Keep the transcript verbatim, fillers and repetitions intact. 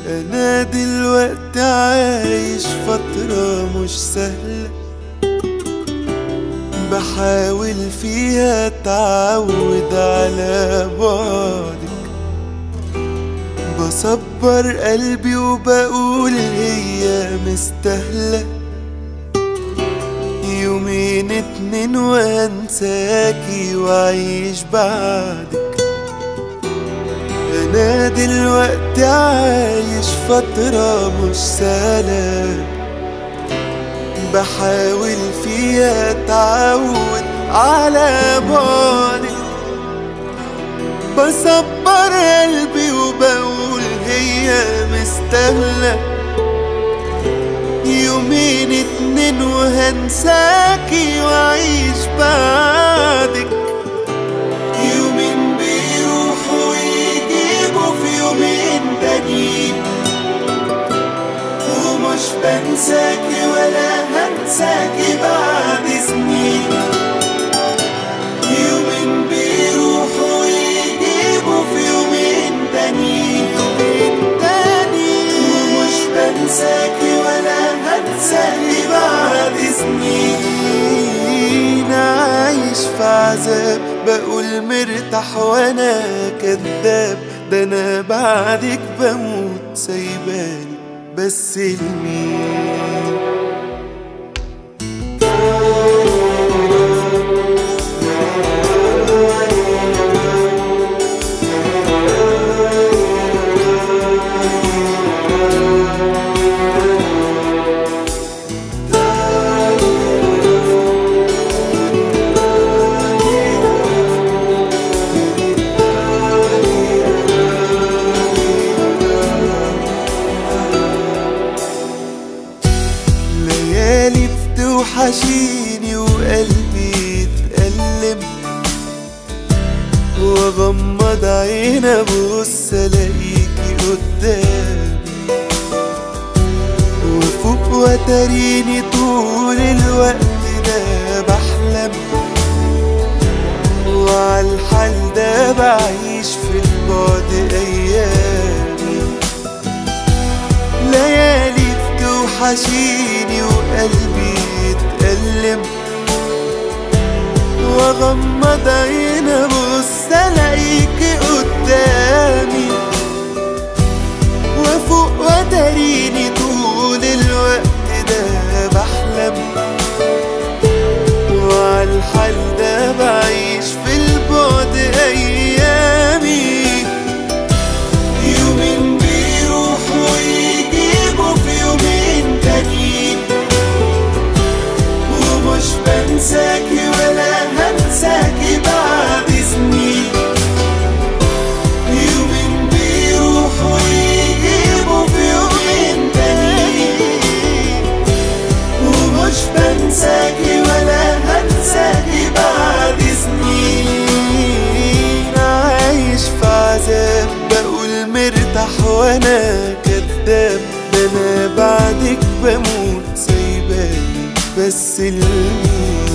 أنا دلوقتي عايش فترة مش سهلة، بحاول فيها اتعود على بعدك، بصبر قلبي وبقول هي مستاهلة يومين اتنين وانساكي وعيش بعدك. أنا دلوقتي عايش فترة مش سهلة، بحاول فيها اتعود على بعدك، بصبر قلبي وبقول هي مستاهلة يومين اتنين وهنساكي وعيش بعدك. يومين بيروحوا ويجيبوا في يومين تانيين، ومش بنساكي ولا هنساكي بعد سنين. يومين بيروحوا ويجيبوا في يومين تانيين، ومش بنساكي ولا هنساكي بعد سنين. عايش في عذاب بقول مرتاح وانا كداب، ده انا بعدك بموت سايباني بس لمين؟ ليالي بتوحشيني وقلبي يتألم، واغمض عيني ابص الاقيكي قدامي، وفوق وتريني طول الوقت ده بحلم، وعالحال ده بعيش في البعد ايامي. ليالي بتوحشيني وقلبي يتألم، واغمض عيني ابص الاقيكي قدامي، وفوق وتريني طول الوقت ده بحلم، وعالحال ده بعيش في البعد ايامي. يومين بيروحوا ويجيبوا في يومين تانيين، ومش بنساكي ولا هنساكي بعد سنين. يومين بيروحوا ويجيبوا في يومين تانيين، ومش بنساكي ولا هنساكي بعد سنين. عايش في عذاب بقول مرتاح وانا كداب، ده انا بعدك بموت سايباني بس لمين؟